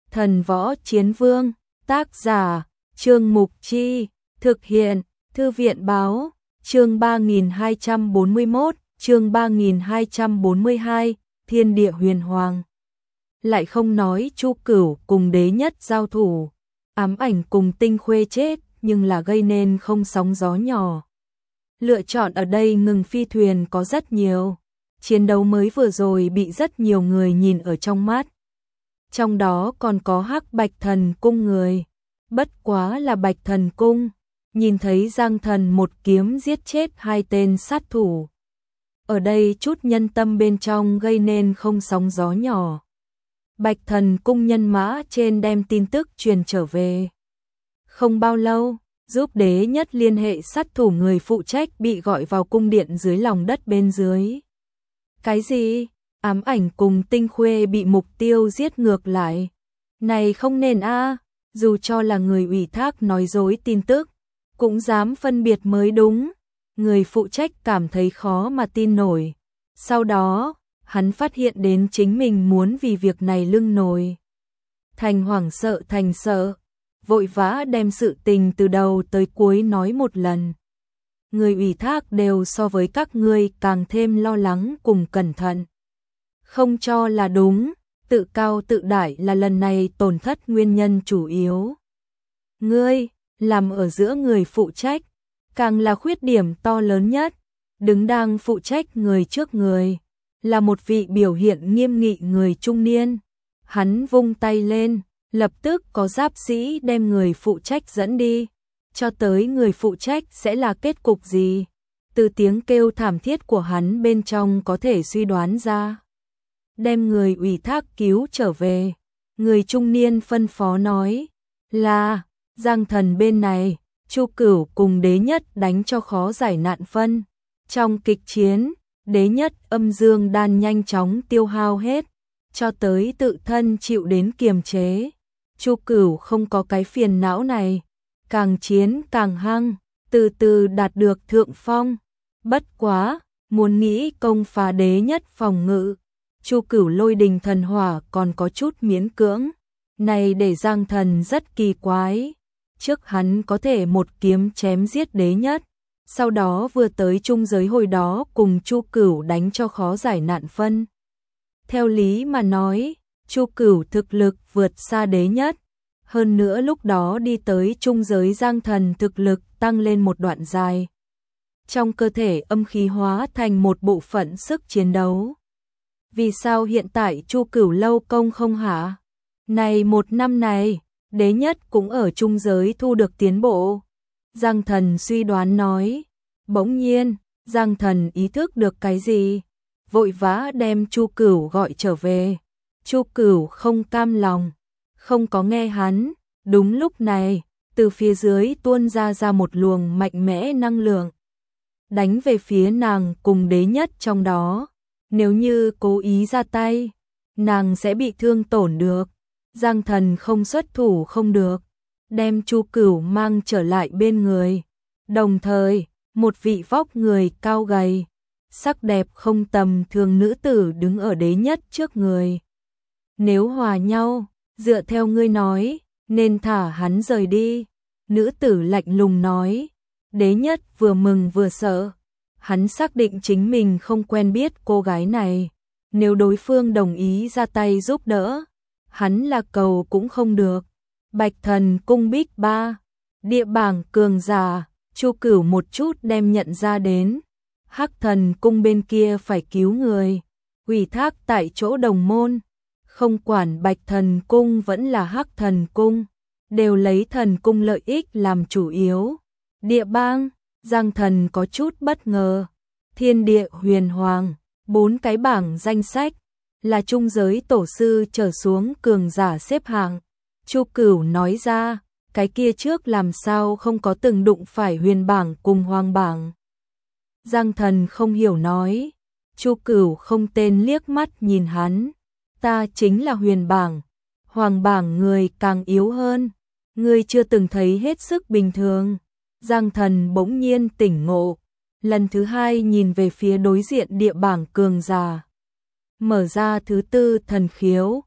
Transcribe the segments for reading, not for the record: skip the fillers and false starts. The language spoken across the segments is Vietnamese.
Thần Võ Chiến Vương, tác giả, Trương Mục Chi, thực hiện, Thư viện Báo, chương 3241, chương 3242, Thiên Địa Huyền Hoàng. Lại không nói Chu Cửu cùng Đế Nhất giao thủ, Ám Ảnh cùng Tinh Khuê chết, nhưng là gây nên không sóng gió nhỏ. Lựa chọn ở đây ngừng phi thuyền có rất nhiều, chiến đấu mới vừa rồi bị rất nhiều người nhìn ở trong mắt. Trong đó còn có Hắc Bạch Thần Cung người, bất quá là Bạch Thần Cung, nhìn thấy Giang Thần một kiếm giết chết hai tên sát thủ. Ở đây chút nhân tâm bên trong gây nên không sóng gió nhỏ. Bạch Thần Cung nhân mã trên đem tin tức truyền trở về. Không bao lâu, giúp Đế Nhất liên hệ sát thủ người phụ trách bị gọi vào cung điện dưới lòng đất bên dưới. Cái gì? Ám Ảnh cùng Tinh Khuê bị mục tiêu giết ngược lại. Này không nên a, dù cho là người ủy thác nói dối tin tức, cũng dám phân biệt mới đúng. Người phụ trách cảm thấy khó mà tin nổi. Sau đó, hắn phát hiện đến chính mình muốn vì việc này lưng nổi. Thành hoảng sợ thành sợ, vội vã đem sự tình từ đầu tới cuối nói một lần. Người ủy thác đều so với các ngươi càng thêm lo lắng cùng cẩn thận. Không cho là đúng, tự cao tự đại là lần này tổn thất nguyên nhân chủ yếu. Ngươi, làm ở giữa người phụ trách, càng là khuyết điểm to lớn nhất, đứng đang phụ trách người trước người, là một vị biểu hiện nghiêm nghị người trung niên. Hắn vung tay lên, lập tức có giáp sĩ đem người phụ trách dẫn đi, cho tới người phụ trách sẽ là kết cục gì. Từ tiếng kêu thảm thiết của hắn bên trong có thể suy đoán ra. Đem người ủy thác cứu trở về, người trung niên phân phó nói là Giang Thần bên này, Chu Cửu cùng Đế Nhất đánh cho khó giải nạn phân. Trong kịch chiến, Đế Nhất âm dương đan nhanh chóng tiêu hao hết, cho tới tự thân chịu đến kiềm chế. Chu Cửu không có cái phiền não này, càng chiến càng hăng, từ từ đạt được thượng phong. Bất quá, muốn nghĩ công phá Đế Nhất phòng ngự, Chu Cửu lôi đình thần hỏa còn có chút miễn cưỡng. Này để Giang Thần rất kỳ quái. Trước hắn có thể một kiếm chém giết Đế Nhất, sau đó vừa tới trung giới hồi đó cùng Chu Cửu đánh cho khó giải nạn phân. Theo lý mà nói, Chu Cửu thực lực vượt xa Đế Nhất, hơn nữa lúc đó đi tới trung giới Giang Thần thực lực tăng lên một đoạn dài. Trong cơ thể âm khí hóa thành một bộ phận sức chiến đấu. Vì sao hiện tại Chu Cửu lâu công không hả? Này một năm này, Đế Nhất cũng ở trung giới thu được tiến bộ. Giang Thần suy đoán nói. Bỗng nhiên, Giang Thần ý thức được cái gì? Vội vã đem Chu Cửu gọi trở về. Chu Cửu không cam lòng, không có nghe hắn. Đúng lúc này, từ phía dưới tuôn ra một luồng mạnh mẽ năng lượng, đánh về phía nàng cùng Đế Nhất trong đó. Nếu như cố ý ra tay, nàng sẽ bị thương tổn được. Giang Thần không xuất thủ không được, đem Chu Cửu mang trở lại bên người. Đồng thời, một vị vóc người cao gầy, sắc đẹp không tầm thường nữ tử đứng ở Đế Nhất trước người. Nếu hòa nhau, dựa theo ngươi nói, nên thả hắn rời đi. Nữ tử lạnh lùng nói. Đế Nhất vừa mừng vừa sợ. Hắn xác định chính mình không quen biết cô gái này. Nếu đối phương đồng ý ra tay giúp đỡ, hắn là cầu cũng không được. Bạch Thần Cung Bích Ba, địa bảng cường giả, Chu Cửu một chút đem nhận ra đến. Hắc Thần Cung bên kia phải cứu người, ủy thác tại chỗ đồng môn. Không quản Bạch Thần Cung vẫn là Hắc Thần Cung, đều lấy thần cung lợi ích làm chủ yếu. Địa bang, Giang Thần có chút bất ngờ. Thiên Địa Huyền Hoàng, 4 cái bảng danh sách, là trung giới tổ sư trở xuống cường giả xếp hạng. Chu Cửu nói ra, cái kia trước làm sao không có từng đụng phải huyền bảng cùng hoàng bảng. Giang Thần không hiểu nói. Chu Cửu không tên liếc mắt nhìn hắn. Ta chính là huyền bảng, hoàng bảng người càng yếu hơn. Ngươi chưa từng thấy hết sức bình thường. Giang Thần bỗng nhiên tỉnh ngộ, lần thứ hai nhìn về phía đối diện địa bảng cường giả. Mở ra thứ tư thần khiếu,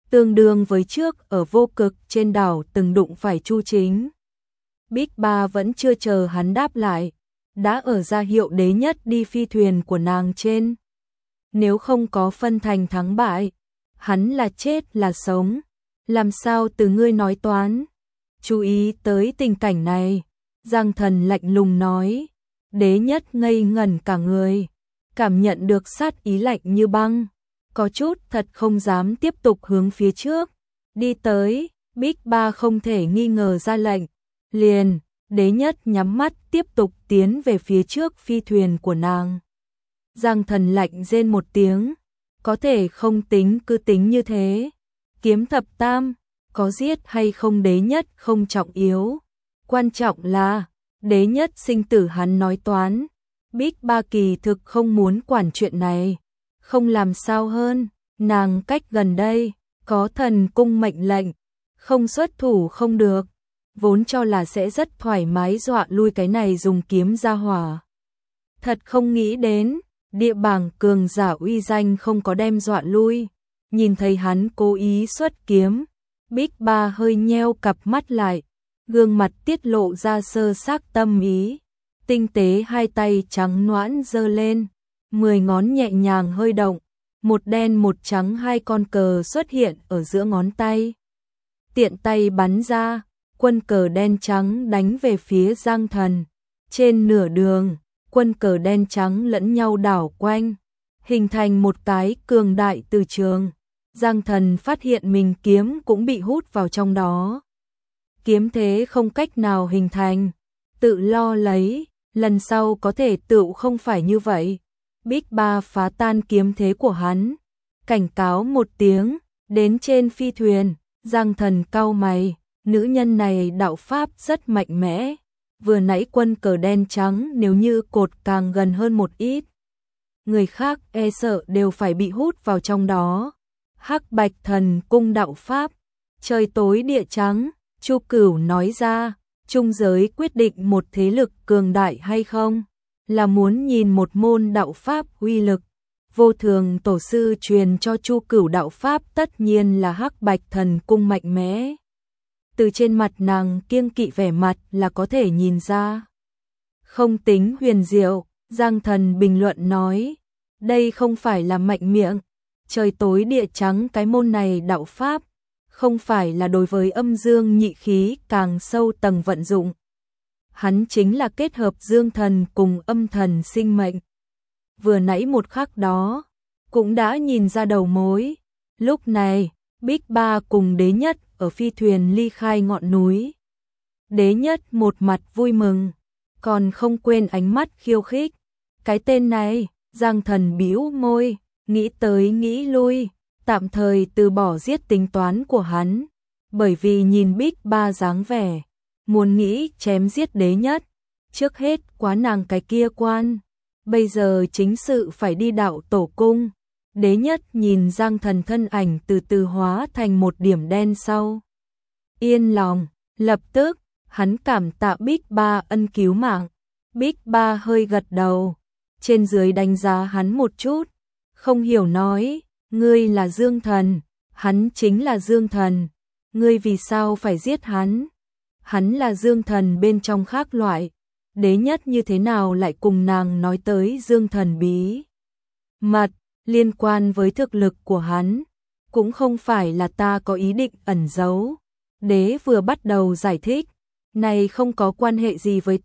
tương đương với trước ở Vô Cực trên đảo từng đụng phải Chu Chính. Bích Ba vẫn chưa chờ hắn đáp lại, đã ở ra hiệu Đế Nhất đi phi thuyền của nàng trên. Nếu không có phân thành thắng bại, hắn là chết là sống, làm sao từ ngươi nói toán. Chú ý tới tình cảnh này, Giang Thần lạnh lùng nói. Đế Nhất ngây ngẩn cả người, cảm nhận được sát ý lạnh như băng, có chút thật không dám tiếp tục hướng phía trước. Đi tới, Bích Ba không thể nghi ngờ ra lệnh, liền, Đế Nhất nhắm mắt tiếp tục tiến về phía trước phi thuyền của nàng. Giang Thần lạnh rên một tiếng, có thể không tính cứ tính như thế. Kiếm thập tam, có giết hay không Đế Nhất không trọng yếu, quan trọng là Đế Nhất sinh tử hắn nói toán. Bích Ba kỳ thực không muốn quản chuyện này, không làm sao hơn, nàng cách gần đây, có thần cung mệnh lệnh, không xuất thủ không được, vốn cho là sẽ rất thoải mái dọa lui cái này dùng kiếm ra hỏa. Thật không nghĩ đến, địa bảng cường giả uy danh không có đem dọa lui, nhìn thấy hắn cố ý xuất kiếm, Bích Ba hơi nheo cặp mắt lại, gương mặt tiết lộ ra sơ xác tâm ý, tinh tế hai tay trắng nõn giơ lên, 10 ngón nhẹ nhàng hơi động, một đen một trắng hai con cờ xuất hiện ở giữa ngón tay. Tiện tay bắn ra, quân cờ đen trắng đánh về phía Giang Thần. Trên nửa đường, quân cờ đen trắng lẫn nhau đảo quanh, hình thành một cái cường đại từ trường. Giang Thần phát hiện mình kiếm cũng bị hút vào trong đó. Kiếm thế không cách nào hình thành, tự lo lấy, lần sau có thể tựu không phải như vậy. Bích Ba phá tan kiếm thế của hắn, cảnh cáo một tiếng, đến trên phi thuyền, Giang Thần cau mày, nữ nhân này đạo pháp rất mạnh mẽ, vừa nãy quân cờ đen trắng nếu như cột càng gần hơn một ít, người khác e sợ đều phải bị hút vào trong đó. Hắc Bạch Thần cung đạo pháp, trời tối địa trắng, Chu Cửu nói ra, trung giới quyết định một thế lực cường đại hay không, là muốn nhìn một môn đạo pháp uy lực. Vô Thường tổ sư truyền cho Chu Cửu đạo pháp tất nhiên là Hắc Bạch Thần cung mạnh mẽ. Từ trên mặt nàng kiêng kỵ vẻ mặt là có thể nhìn ra. Không tính huyền diệu, Giang Thần bình luận nói, đây không phải là mạnh miệng, trời tối địa trắng cái môn này đạo pháp, không phải là đối với âm dương nhị khí càng sâu tầng vận dụng. Hắn chính là kết hợp dương thần cùng âm thần sinh mệnh. Vừa nãy một khắc đó, cũng đã nhìn ra đầu mối. Lúc này, Bích Ba cùng Đế Nhất ở phi thuyền ly khai ngọn núi. Đế Nhất một mặt vui mừng, còn không quên ánh mắt khiêu khích. Cái tên này, Giang Thần bĩu môi, nghĩ tới nghĩ lui, tạm thời từ bỏ giết tính toán của hắn, bởi vì nhìn Bích Ba dáng vẻ, muốn nghĩ chém giết Đế Nhất, trước hết quá nàng cái kia quan, bây giờ chính sự phải đi đạo tổ cung. Đế Nhất nhìn Giang Thần thân ảnh từ từ hóa thành một điểm đen sau. Yên lòng, lập tức, hắn cảm tạ Bích Ba ân cứu mạng. Bích Ba hơi gật đầu, trên dưới đánh giá hắn một chút, không hiểu nói, ngươi là Dương Thần, hắn chính là Dương Thần, ngươi vì sao phải giết hắn? Hắn là Dương Thần bên trong khác loại, Đế Nhất như thế nào lại cùng nàng nói tới Dương Thần bí mật liên quan với thực lực của hắn, cũng không phải là ta có ý định ẩn giấu. Đế vừa bắt đầu giải thích, này không có quan hệ gì với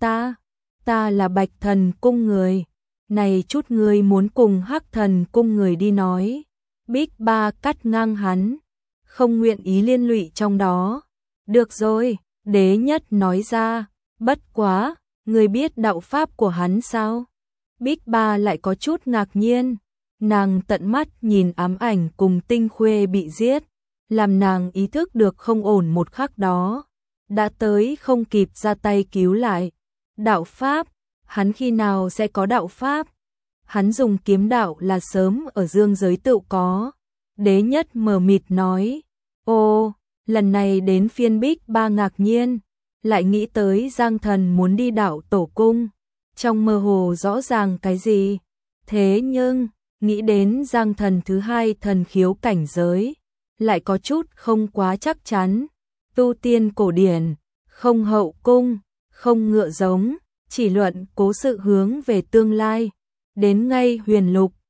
ta là Bạch Thần cung người, này chút người muốn cùng Hắc Thần cung người đi nói. Bích Ba cắt ngang hắn, không nguyện ý liên lụy trong đó. Được rồi, Đế Nhất nói ra, bất quá, người biết đạo pháp của hắn sao? Bích Ba lại có chút ngạc nhiên, nàng tận mắt nhìn ám ảnh cùng Tinh Khuê bị giết, làm nàng ý thức được không ổn một khắc đó, đã tới không kịp ra tay cứu lại. Đạo pháp, hắn khi nào sẽ có đạo pháp? Hắn dùng kiếm đạo là sớm ở dương giới tự có. Đế Nhất mờ mịt nói, ô, lần này đến phiên Bích Ba ngạc nhiên, lại nghĩ tới Giang Thần muốn đi đạo tổ cung, trong mơ hồ rõ ràng cái gì, thế nhưng, nghĩ đến Giang Thần thứ hai thần khiếu cảnh giới, lại có chút không quá chắc chắn. Tu tiên cổ điển, không hậu cung, không ngựa giống, chỉ luận cố sự hướng về tương lai. Đến ngay huyền lục,